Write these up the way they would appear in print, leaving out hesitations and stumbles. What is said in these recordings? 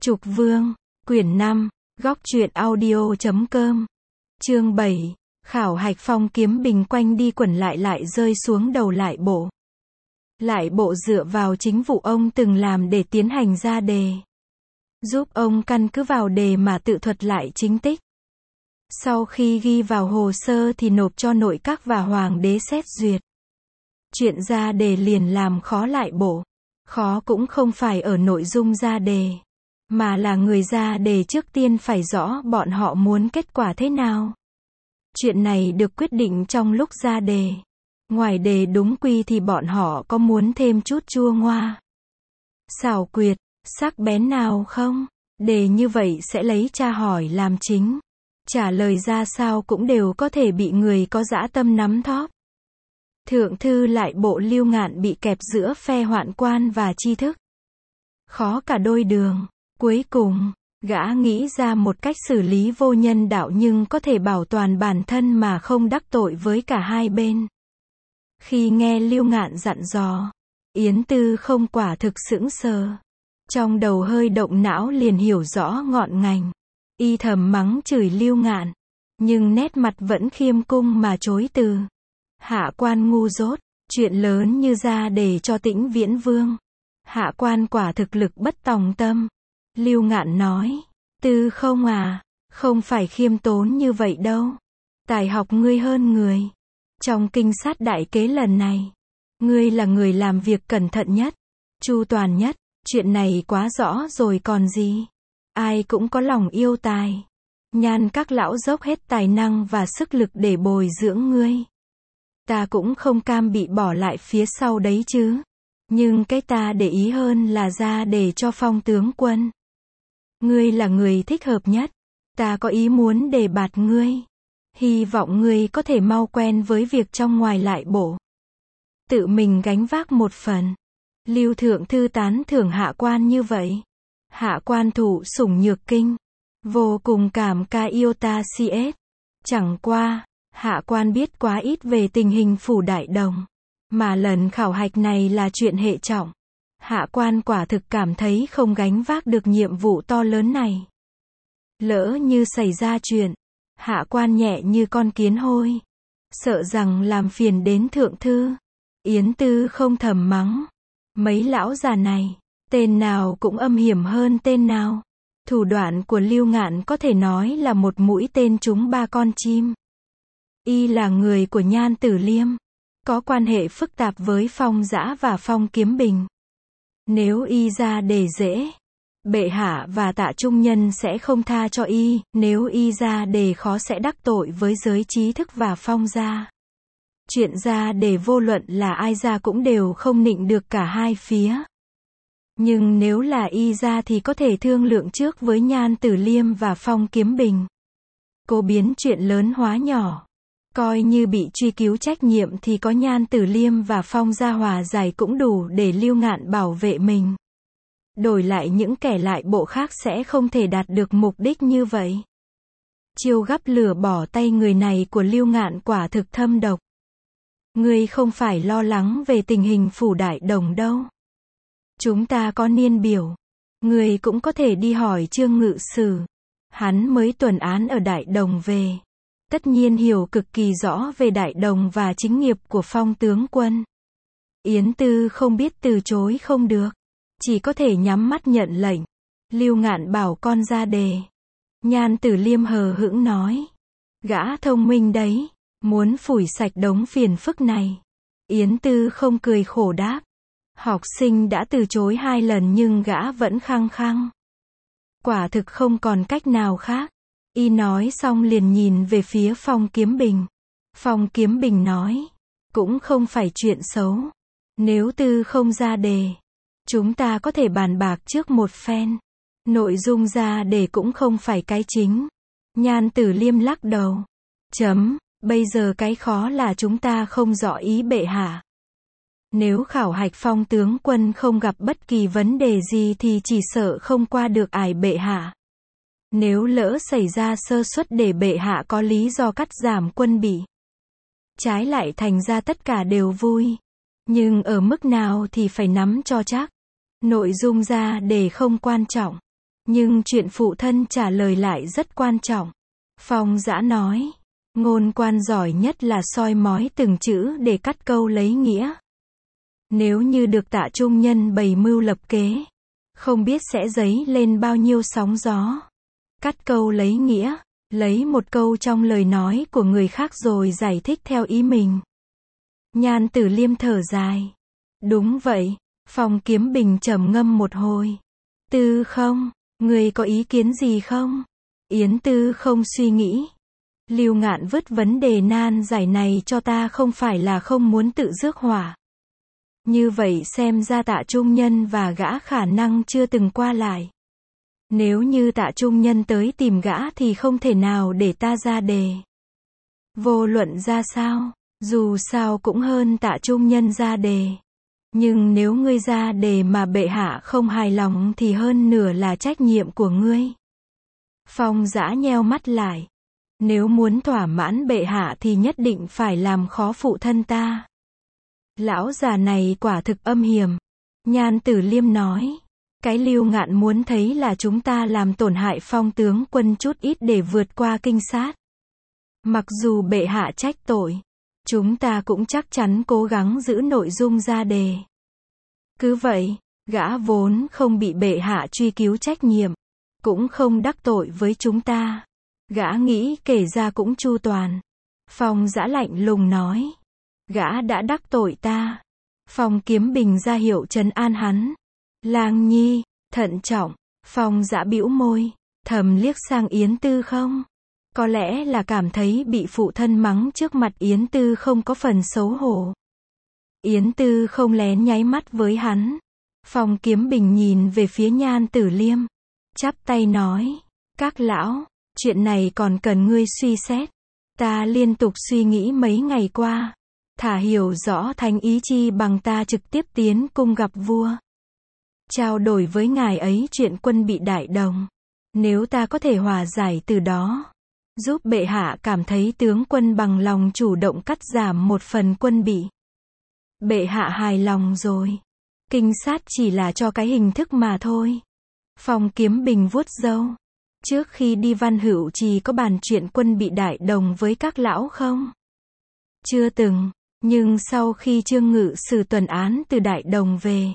Trục Vương, quyển 5, góc truyện audio.com. Chương 7, khảo hạch phong kiếm bình quanh đi quẩn lại rơi xuống đầu lại bộ. Lại bộ dựa vào chính vụ ông từng làm để tiến hành ra đề. Giúp ông căn cứ vào đề mà tự thuật lại chính tích. Sau khi ghi vào hồ sơ thì nộp cho nội các và hoàng đế xét duyệt. Chuyện ra đề liền làm khó lại bộ. Khó cũng không phải ở nội dung ra đề, mà là người ra đề trước tiên phải rõ bọn họ muốn kết quả thế nào. Chuyện này được quyết định trong lúc ra đề. Ngoài đề đúng quy thì bọn họ có muốn thêm chút chua ngoa, xảo quyệt, sắc bén nào không? Đề như vậy sẽ lấy tra hỏi làm chính. Trả lời ra sao cũng đều có thể bị người có dã tâm nắm thóp. Thượng thư lại bộ Lưu Ngạn bị kẹp giữa phe hoạn quan và tri thức. Khó cả đôi đường. Cuối cùng, gã nghĩ ra một cách xử lý vô nhân đạo nhưng có thể bảo toàn bản thân mà không đắc tội với cả hai bên. Khi nghe Lưu Ngạn dặn dò, Yến Tư không quả thực sững sờ. Trong đầu hơi động não liền hiểu rõ ngọn ngành. Y thầm mắng chửi Lưu Ngạn, nhưng nét mặt vẫn khiêm cung mà chối từ. Hạ quan ngu dốt, chuyện lớn như ra để cho Tĩnh Viễn Vương. Hạ quan quả thực lực bất tòng tâm. Lưu Ngạn nói, Tư không à, không phải khiêm tốn như vậy đâu. Tài học ngươi hơn người. Trong kinh sát đại kế lần này, ngươi là người làm việc cẩn thận nhất, chu toàn nhất, chuyện này quá rõ rồi còn gì. Ai cũng có lòng yêu tài. Nhan các lão dốc hết tài năng và sức lực để bồi dưỡng ngươi. Ta cũng không cam bị bỏ lại phía sau đấy chứ. Nhưng cái ta để ý hơn là ra để cho Phong tướng quân. Ngươi là người thích hợp nhất. Ta có ý muốn đề bạt ngươi. Hy vọng ngươi có thể mau quen với việc trong ngoài lại bộ. Tự mình gánh vác một phần. Lưu thượng thư tán thưởng hạ quan như vậy. Hạ quan thụ sủng nhược kinh. Vô cùng cảm ca yêu ta CS. Chẳng qua, hạ quan biết quá ít về tình hình phủ Đại Đồng. Mà lần khảo hạch này là chuyện hệ trọng. Hạ quan quả thực cảm thấy không gánh vác được nhiệm vụ to lớn này. Lỡ như xảy ra chuyện, hạ quan nhẹ như con kiến hôi. Sợ rằng làm phiền đến thượng thư. Yến Tư không thầm mắng. Mấy lão già này, tên nào cũng âm hiểm hơn tên nào. Thủ đoạn của Lưu Ngạn có thể nói là một mũi tên trúng ba con chim. Y là người của Nhan Tử Liêm, có quan hệ phức tạp với Phong Dã và Phong Kiếm Bình. Nếu y ra đề dễ, bệ hạ và Tạ Trung Nhân sẽ không tha cho y. Nếu y ra đề khó sẽ đắc tội với giới trí thức và Phong gia. Chuyện ra đề vô luận là ai ra cũng đều không nịnh được cả hai phía. Nhưng nếu là y ra thì có thể thương lượng trước với Nhan Tử Liêm và Phong Kiếm Bình. Cố biến chuyện lớn hóa nhỏ. Coi như bị truy cứu trách nhiệm thì có Nhan Tử Liêm và Phong gia hòa giải cũng đủ để Lưu Ngạn bảo vệ mình. Đổi lại những kẻ lại bộ khác sẽ không thể đạt được mục đích như vậy. Chiêu gắp lửa bỏ tay người này của Lưu Ngạn quả thực thâm độc. Ngươi không phải lo lắng về tình hình phủ Đại Đồng đâu. Chúng ta có niên biểu. Ngươi cũng có thể đi hỏi Trương Ngự Sử. Hắn mới tuần án ở Đại Đồng về. Tất nhiên hiểu cực kỳ rõ về Đại Đồng và chính nghiệp của Phong tướng quân. Yến Tư không biết từ chối không được. Chỉ có thể nhắm mắt nhận lệnh. Lưu Ngạn bảo con ra đề. Nhan Tử Liêm hờ hững nói. Gã thông minh đấy. Muốn phủi sạch đống phiền phức này. Yến Tư không cười khổ đáp. Học sinh đã từ chối 2 lần nhưng gã vẫn khăng khăng. Quả thực không còn cách nào khác. Y nói xong liền nhìn về phía Phong Kiếm Bình. Phong Kiếm Bình nói. Cũng không phải chuyện xấu. Nếu Tư không ra đề, chúng ta có thể bàn bạc trước một phen. Nội dung ra đề cũng không phải cái chính. Nhan Tử Liêm lắc đầu. Bây giờ cái khó là chúng ta không rõ ý bệ hạ. Nếu khảo hạch Phong tướng quân không gặp bất kỳ vấn đề gì thì chỉ sợ không qua được ải bệ hạ. Nếu lỡ xảy ra sơ suất để bệ hạ có lý do cắt giảm quân bị. Trái lại thành ra tất cả đều vui. Nhưng ở mức nào thì phải nắm cho chắc. Nội dung ra đề không quan trọng. Nhưng chuyện phụ thân trả lời lại rất quan trọng. Phong Dã nói, ngôn quan giỏi nhất là soi mói từng chữ để cắt câu lấy nghĩa. Nếu như được Tạ Trung Nhân bày mưu lập kế, không biết sẽ dấy lên bao nhiêu sóng gió. Cắt câu lấy nghĩa, lấy một câu trong lời nói của người khác rồi giải thích theo ý mình. Nhan Tử Liêm thở dài. Đúng vậy. Phong Kiếm Bình trầm ngâm một hồi. Tư không, người có ý kiến gì không? Yến Tư không suy nghĩ. Lưu Ngạn vứt vấn đề nan giải này cho ta không phải là không muốn tự rước họa. Như vậy xem ra Tạ Trung Nhân và gã khả năng chưa từng qua lại. Nếu như Tạ Trung Nhân tới tìm gã thì không thể nào để ta ra đề. Vô luận ra sao, dù sao cũng hơn Tạ Trung Nhân ra đề. Nhưng nếu ngươi ra đề mà bệ hạ không hài lòng thì hơn nửa là trách nhiệm của ngươi. Phong Dã nheo mắt lại. Nếu muốn thỏa mãn bệ hạ thì nhất định phải làm khó phụ thân ta. Lão già này quả thực âm hiểm. Nhan Tử Liêm nói. Cái Lưu Ngạn muốn thấy là chúng ta làm tổn hại Phong tướng quân chút ít để vượt qua kinh sát. Mặc dù bệ hạ trách tội, chúng ta cũng chắc chắn cố gắng giữ nội dung ra đề. Cứ vậy, gã vốn không bị bệ hạ truy cứu trách nhiệm, cũng không đắc tội với chúng ta. Gã nghĩ kể ra cũng chu toàn. Phong Dã lạnh lùng nói. Gã đã đắc tội ta. Phong Kiếm Bình ra hiệu trấn an hắn. Lang Nhi, thận trọng. Phong Dã bĩu môi, thầm liếc sang Yến Tư không. Có lẽ là cảm thấy bị phụ thân mắng trước mặt Yến Tư không có phần xấu hổ. Yến Tư không lén nháy mắt với hắn. Phong Kiếm Bình nhìn về phía Nhan Tử Liêm, chắp tay nói, các lão, chuyện này còn cần ngươi suy xét. Ta liên tục suy nghĩ mấy ngày qua, thả hiểu rõ thánh ý chi bằng ta trực tiếp tiến cung gặp vua. Trao đổi với ngài ấy chuyện quân bị Đại Đồng. Nếu ta có thể hòa giải từ đó, giúp bệ hạ cảm thấy tướng quân bằng lòng chủ động cắt giảm một phần quân bị. Bệ hạ hài lòng rồi. Kinh sát chỉ là cho cái hình thức mà thôi. Phong Kiếm Bình vuốt râu. Trước khi đi Văn Hữu Trì có bàn chuyện quân bị Đại Đồng với các lão không? Chưa từng, nhưng sau khi Trương Ngự Sử tuần án từ Đại Đồng về,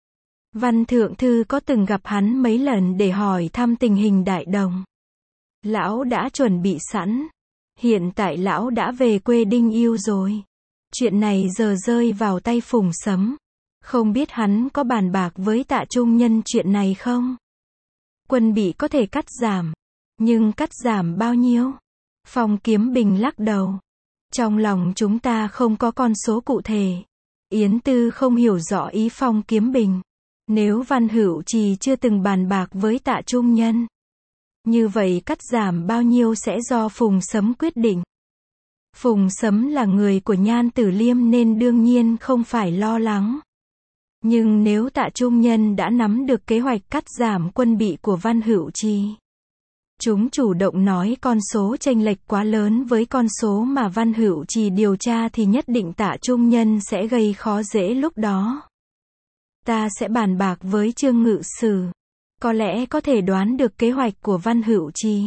Văn Thượng Thư có từng gặp hắn mấy lần để hỏi thăm tình hình Đại Đồng. Lão đã chuẩn bị sẵn. Hiện tại lão đã về quê Đinh Yêu rồi. Chuyện này giờ rơi vào tay Phùng Sấm. Không biết hắn có bàn bạc với Tạ Trung Nhân chuyện này không? Quân bị có thể cắt giảm. Nhưng cắt giảm bao nhiêu? Phong Kiếm Bình lắc đầu. Trong lòng chúng ta không có con số cụ thể. Yến Tư không hiểu rõ ý Phong Kiếm Bình. Nếu Văn Hữu Trì chưa từng bàn bạc với Tạ Trung Nhân, như vậy cắt giảm bao nhiêu sẽ do Phùng Sấm quyết định. Phùng Sấm là người của Nhan Tử Liêm nên đương nhiên không phải lo lắng. Nhưng nếu Tạ Trung Nhân đã nắm được kế hoạch cắt giảm quân bị của Văn Hữu Trì, chúng chủ động nói con số chênh lệch quá lớn với con số mà Văn Hữu Trì điều tra thì nhất định Tạ Trung Nhân sẽ gây khó dễ lúc đó. Ta sẽ bàn bạc với Trương Ngự Sử. Có lẽ có thể đoán được kế hoạch của Văn Hữu Trì.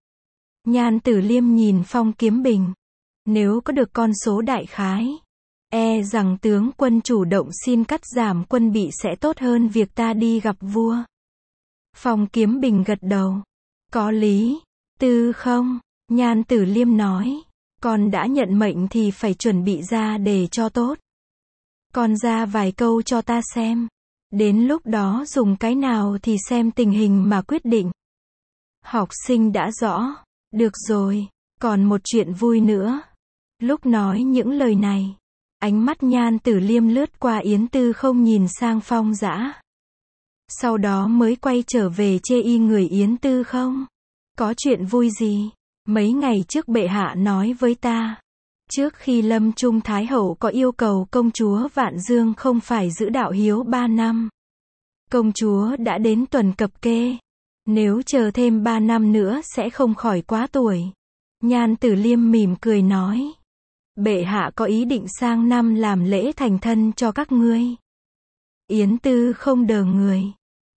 Nhan Tử Liêm nhìn Phong Kiếm Bình. Nếu có được con số đại khái, e rằng tướng quân chủ động xin cắt giảm quân bị sẽ tốt hơn việc ta đi gặp vua. Phong Kiếm Bình gật đầu. Có lý. Tư không, Nhan Tử Liêm nói. Con đã nhận mệnh thì phải chuẩn bị ra để cho tốt. Con ra vài câu cho ta xem. Đến lúc đó dùng cái nào thì xem tình hình mà quyết định. Học sinh đã rõ. Được rồi, còn một chuyện vui nữa. Lúc nói những lời này, ánh mắt Nhan Tử Liêm lướt qua Yến Tư không nhìn sang Phong Dã. Sau đó mới quay trở về chê y người Yến Tư không. Có chuyện vui gì? Mấy ngày trước bệ hạ nói với ta. Trước khi lâm trung Thái Hậu có yêu cầu công chúa Vạn Dương không phải giữ đạo hiếu 3 năm. Công chúa đã đến tuần cập kê. Nếu chờ thêm 3 năm nữa sẽ không khỏi quá tuổi. Nhan Tử Liêm mỉm cười nói. Bệ hạ có ý định sang năm làm lễ thành thân cho các ngươi. Yến Tư không đờ người.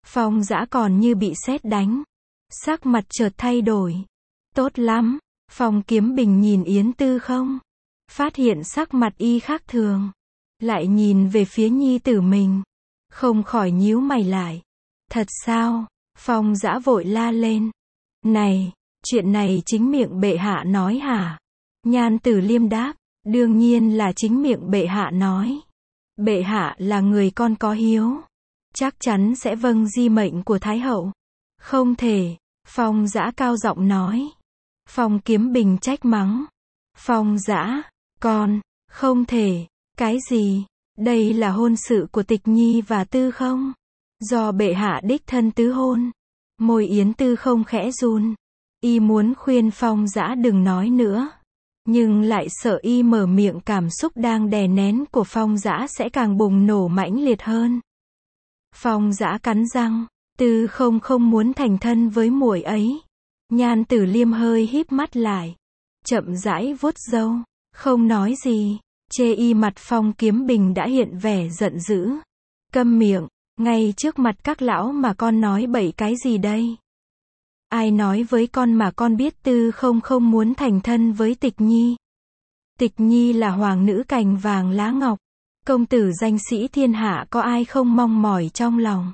Phong Dã còn như bị sét đánh. Sắc mặt chợt thay đổi. Tốt lắm. Phong Kiếm Bình nhìn Yến Tư Không. Phát hiện sắc mặt y khác thường. Lại nhìn về phía nhi tử mình. Không khỏi nhíu mày lại. Thật sao? Phong Dã vội la lên. Này, chuyện này chính miệng bệ hạ nói hả? Nhan Tử Liêm đáp. Đương nhiên là chính miệng bệ hạ nói. Bệ hạ là người con có hiếu. Chắc chắn sẽ vâng di mệnh của Thái hậu. Không thể. Phong Dã cao giọng nói. Phong Kiếm Bình trách mắng. Phong Dã, con, không thể. Cái gì? Đây là hôn sự của Tịch Nhi và Tư Không. Do bệ hạ đích thân tứ hôn. Môi Yến Tư Không khẽ run. Y muốn khuyên Phong Dã đừng nói nữa. Nhưng lại sợ y mở miệng cảm xúc đang đè nén của Phong Dã sẽ càng bùng nổ mãnh liệt hơn. Phong Dã cắn răng. Tư Không không muốn thành thân với muội ấy. Nhan Tử Liêm hơi híp mắt lại. Chậm rãi vuốt râu. Không nói gì. Chê y mặt Phong Kiếm Bình đã hiện vẻ giận dữ. Câm miệng. Ngay trước mặt các lão mà con nói bậy cái gì đây? Ai nói với con mà con biết Tư Không không muốn thành thân với Tịch Nhi? Tịch Nhi là hoàng nữ cành vàng lá ngọc. Công tử danh sĩ thiên hạ có ai không mong mỏi trong lòng?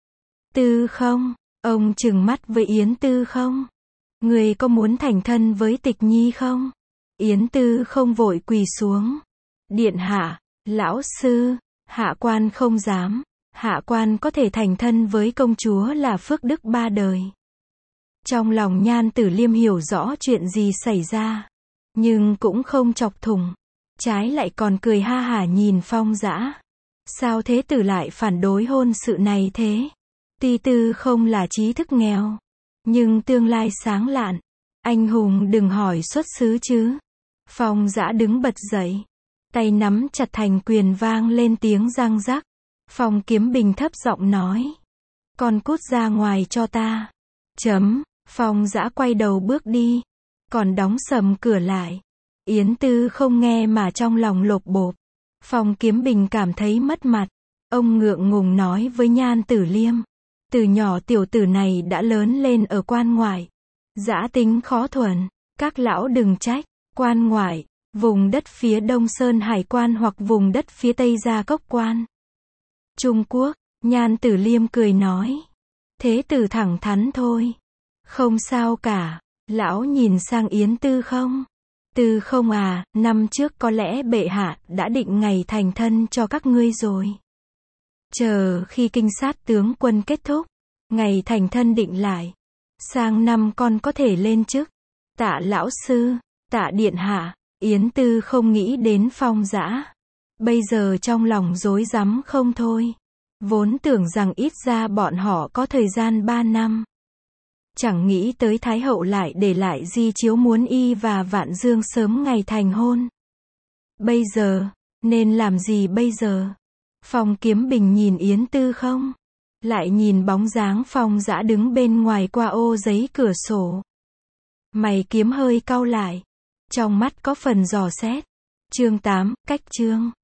Tư Không, ông trừng mắt với Yến Tư Không. Người có muốn thành thân với Tịch Nhi không? Yến Tư Không vội quỳ xuống. Điện hạ, lão sư, hạ quan không dám. Hạ quan có thể thành thân với công chúa là phước đức ba đời. Trong lòng Nhan Tử Liêm hiểu rõ chuyện gì xảy ra. Nhưng cũng không chọc thủng. Trái lại còn cười ha hả nhìn Phong Dã. Sao thế tử lại phản đối hôn sự này thế? Tuy Tư Không là trí thức nghèo. Nhưng tương lai sáng lạn. Anh hùng đừng hỏi xuất xứ chứ. Phong Dã đứng bật dậy. Tay nắm chặt thành quyền vang lên tiếng răng rắc. Phong Kiếm Bình thấp giọng nói. Con cút ra ngoài cho ta. Chấm. Phong Dã quay đầu bước đi. Còn đóng sầm cửa lại. Yến Tư Không nghe mà trong lòng lộp bộp. Phong Kiếm Bình cảm thấy mất mặt. Ông ngượng ngùng nói với Nhan Tử Liêm. Từ nhỏ tiểu tử này đã lớn lên ở quan ngoại. Dã tính khó thuần. Các lão đừng trách. Quan ngoại, vùng đất phía Đông Sơn Hải quan hoặc vùng đất phía Tây Gia Cốc quan. Trung Quốc, Nhan Tử Liêm cười nói. Thế tử thẳng thắn thôi. Không sao cả. Lão nhìn sang Yến Tư Không. Tư Không à, năm trước có lẽ bệ hạ đã định ngày thành thân cho các ngươi rồi. Chờ khi kinh sát tướng quân kết thúc, ngày thành thân định lại. Sang năm con có thể lên chức. Tạ lão sư, tạ điện hạ. Yến Tư Không nghĩ đến Phong Dã. Bây giờ trong lòng rối rắm không thôi. Vốn tưởng rằng ít ra bọn họ có thời gian 3 năm. Chẳng nghĩ tới Thái hậu lại để lại di chiếu muốn y và Vạn Dương sớm ngày thành hôn. Bây giờ, nên làm gì bây giờ? Phong Kiếm Bình nhìn Yến Tư Không. Lại nhìn bóng dáng Phong Dã đứng bên ngoài qua ô giấy cửa sổ. Mày kiếm hơi cau lại. Trong mắt có phần dò xét. Chương 8, cách chương.